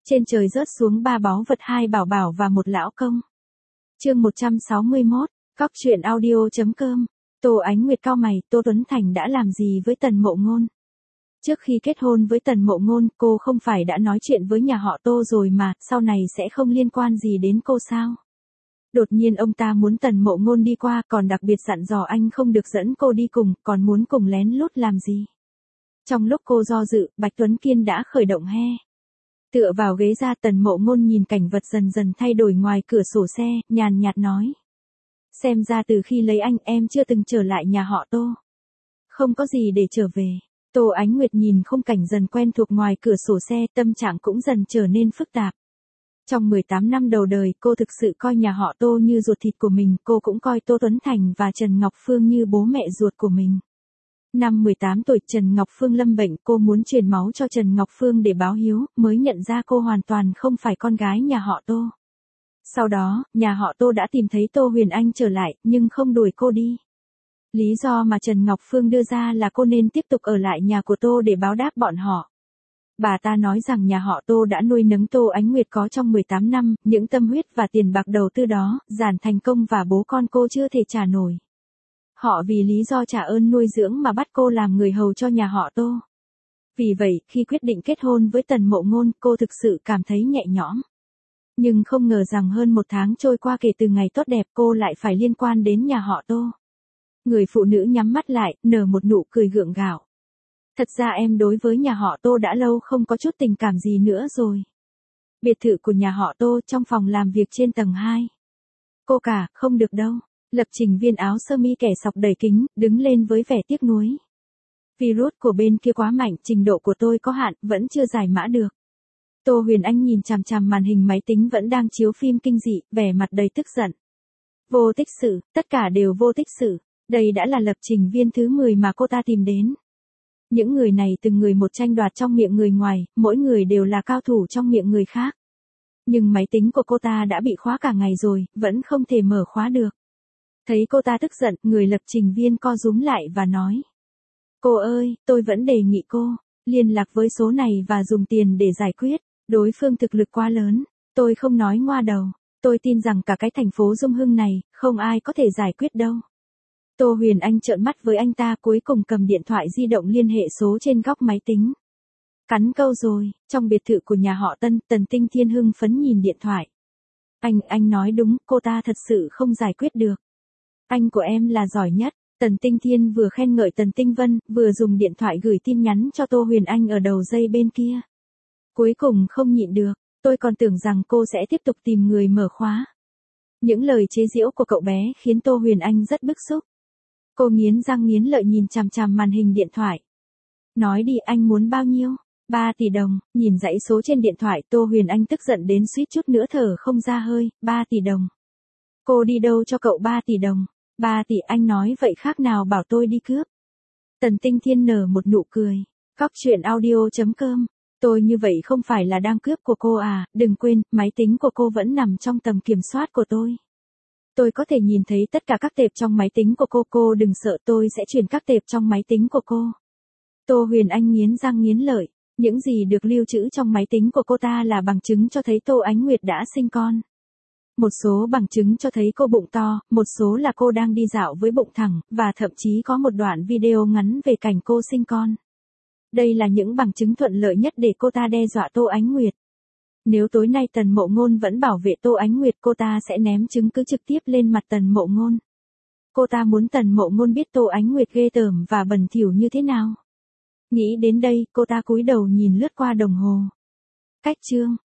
Trên trời rớt xuống 3 báu vật, 2 bảo bảo và 1 lão công. Chương 161, Cóc truyện audio.com. Tô Ánh Nguyệt cau mày, Tô Tuấn Thành đã làm gì với Tần Mộ Ngôn? Trước khi kết hôn với Tần Mộ Ngôn, cô không phải đã nói chuyện với nhà họ Tô rồi mà, sau này sẽ không liên quan gì đến cô sao? Đột nhiên ông ta muốn Tần Mộ Ngôn đi qua, còn đặc biệt dặn dò anh không được dẫn cô đi cùng, còn muốn cùng lén lút làm gì? Trong lúc cô do dự, Bạch Tuấn Kiên đã khởi động he. Tựa vào ghế ra, Tần Mộ Ngôn nhìn cảnh vật dần dần thay đổi ngoài cửa sổ xe, nhàn nhạt nói. Xem ra từ khi lấy anh em chưa từng trở lại nhà họ Tô. Không có gì để trở về. Tô Ánh Nguyệt nhìn khung cảnh dần quen thuộc ngoài cửa sổ xe, tâm trạng cũng dần trở nên phức tạp. Trong 18 năm đầu đời, cô thực sự coi nhà họ Tô như ruột thịt của mình, cô cũng coi Tô Tuấn Thành và Trần Ngọc Phương như bố mẹ ruột của mình. Năm 18 tuổi, Trần Ngọc Phương lâm bệnh, cô muốn truyền máu cho Trần Ngọc Phương để báo hiếu, mới nhận ra cô hoàn toàn không phải con gái nhà họ Tô. Sau đó, nhà họ Tô đã tìm thấy Tô Huyền Anh trở lại, nhưng không đuổi cô đi. Lý do mà Trần Ngọc Phương đưa ra là cô nên tiếp tục ở lại nhà của Tô để báo đáp bọn họ. Bà ta nói rằng nhà họ Tô đã nuôi nấng Tô Ánh Nguyệt có trong 18 năm, những tâm huyết và tiền bạc đầu tư đó, giản thành công và bố con cô chưa thể trả nổi. Họ vì lý do trả ơn nuôi dưỡng mà bắt cô làm người hầu cho nhà họ Tô. Vì vậy, khi quyết định kết hôn với Tần Mộ Ngôn, cô thực sự cảm thấy nhẹ nhõm. Nhưng không ngờ rằng hơn 1 tháng trôi qua kể từ ngày tốt đẹp cô lại phải liên quan đến nhà họ Tô. Người phụ nữ nhắm mắt lại, nở một nụ cười gượng gạo. Thật ra em đối với nhà họ Tô đã lâu không có chút tình cảm gì nữa rồi. Biệt thự của nhà họ Tô trong phòng làm việc trên tầng 2. Cô cả, không được đâu. Lập Trình Viên áo sơ mi kẻ sọc đầy kính, đứng lên với vẻ tiếc nuối. Virus của bên kia quá mạnh, trình độ của tôi có hạn, vẫn chưa giải mã được. Tô Huyền Anh nhìn chằm chằm màn hình máy tính vẫn đang chiếu phim kinh dị, vẻ mặt đầy tức giận. Vô tích sự, tất cả đều vô tích sự. Đây đã là lập trình viên thứ 10 mà cô ta tìm đến. Những người này từng người một tranh đoạt trong miệng người ngoài, mỗi người đều là cao thủ trong miệng người khác. Nhưng máy tính của cô ta đã bị khóa cả ngày rồi, vẫn không thể mở khóa được. Thấy cô ta tức giận, người lập trình viên co rúm lại và nói. Cô ơi, tôi vẫn đề nghị cô liên lạc với số này và dùng tiền để giải quyết. Đối phương thực lực quá lớn, tôi không nói ngoa đầu. Tôi tin rằng cả cái thành phố Dung Hưng này, không ai có thể giải quyết đâu. Tô Huyền Anh trợn mắt với anh ta, cuối cùng cầm điện thoại di động liên hệ số trên góc máy tính. Cắn câu rồi, trong biệt thự của nhà họ Tân, Tần Tinh Thiên hưng phấn nhìn điện thoại. Anh nói đúng, cô ta thật sự không giải quyết được. Anh của em là giỏi nhất. Tần Tinh Thiên vừa khen ngợi Tần Tinh Vân, vừa dùng điện thoại gửi tin nhắn cho Tô Huyền Anh ở đầu dây bên kia. Cuối cùng không nhịn được, tôi còn tưởng rằng cô sẽ tiếp tục tìm người mở khóa. Những lời chế giễu của cậu bé khiến Tô Huyền Anh rất bức xúc. Cô nghiến răng nghiến lợi nhìn chằm chằm màn hình điện thoại. Nói đi, anh muốn bao nhiêu? 3 tỷ đồng, nhìn dãy số trên điện thoại, Tô Huyền Anh tức giận đến suýt chút nữa thở không ra hơi. 3 tỷ đồng. Cô đi đâu cho cậu 3 tỷ đồng? 3 tỷ, anh nói vậy khác nào bảo tôi đi cướp. Tần Tinh Thiên nở một nụ cười. Cóc truyện audio.com. Tôi như vậy không phải là đang cướp của cô à, đừng quên, máy tính của cô vẫn nằm trong tầm kiểm soát của tôi. Tôi có thể nhìn thấy tất cả các tệp trong máy tính của cô đừng sợ, tôi sẽ chuyển các tệp trong máy tính của cô. Tô Huyền Anh nghiến răng nghiến lợi, những gì được lưu trữ trong máy tính của cô ta là bằng chứng cho thấy Tô Ánh Nguyệt đã sinh con. Một số bằng chứng cho thấy cô bụng to, một số là cô đang đi dạo với bụng thẳng, và thậm chí có một đoạn video ngắn về cảnh cô sinh con. Đây là những bằng chứng thuận lợi nhất để cô ta đe dọa Tô Ánh Nguyệt. Nếu tối nay Tần Mộ Ngôn vẫn bảo vệ Tô Ánh Nguyệt, cô ta sẽ ném chứng cứ trực tiếp lên mặt Tần Mộ Ngôn. Cô ta muốn Tần Mộ Ngôn biết Tô Ánh Nguyệt ghê tởm và bẩn thỉu như thế nào. Nghĩ đến đây, cô ta cúi đầu nhìn lướt qua đồng hồ. Cách chương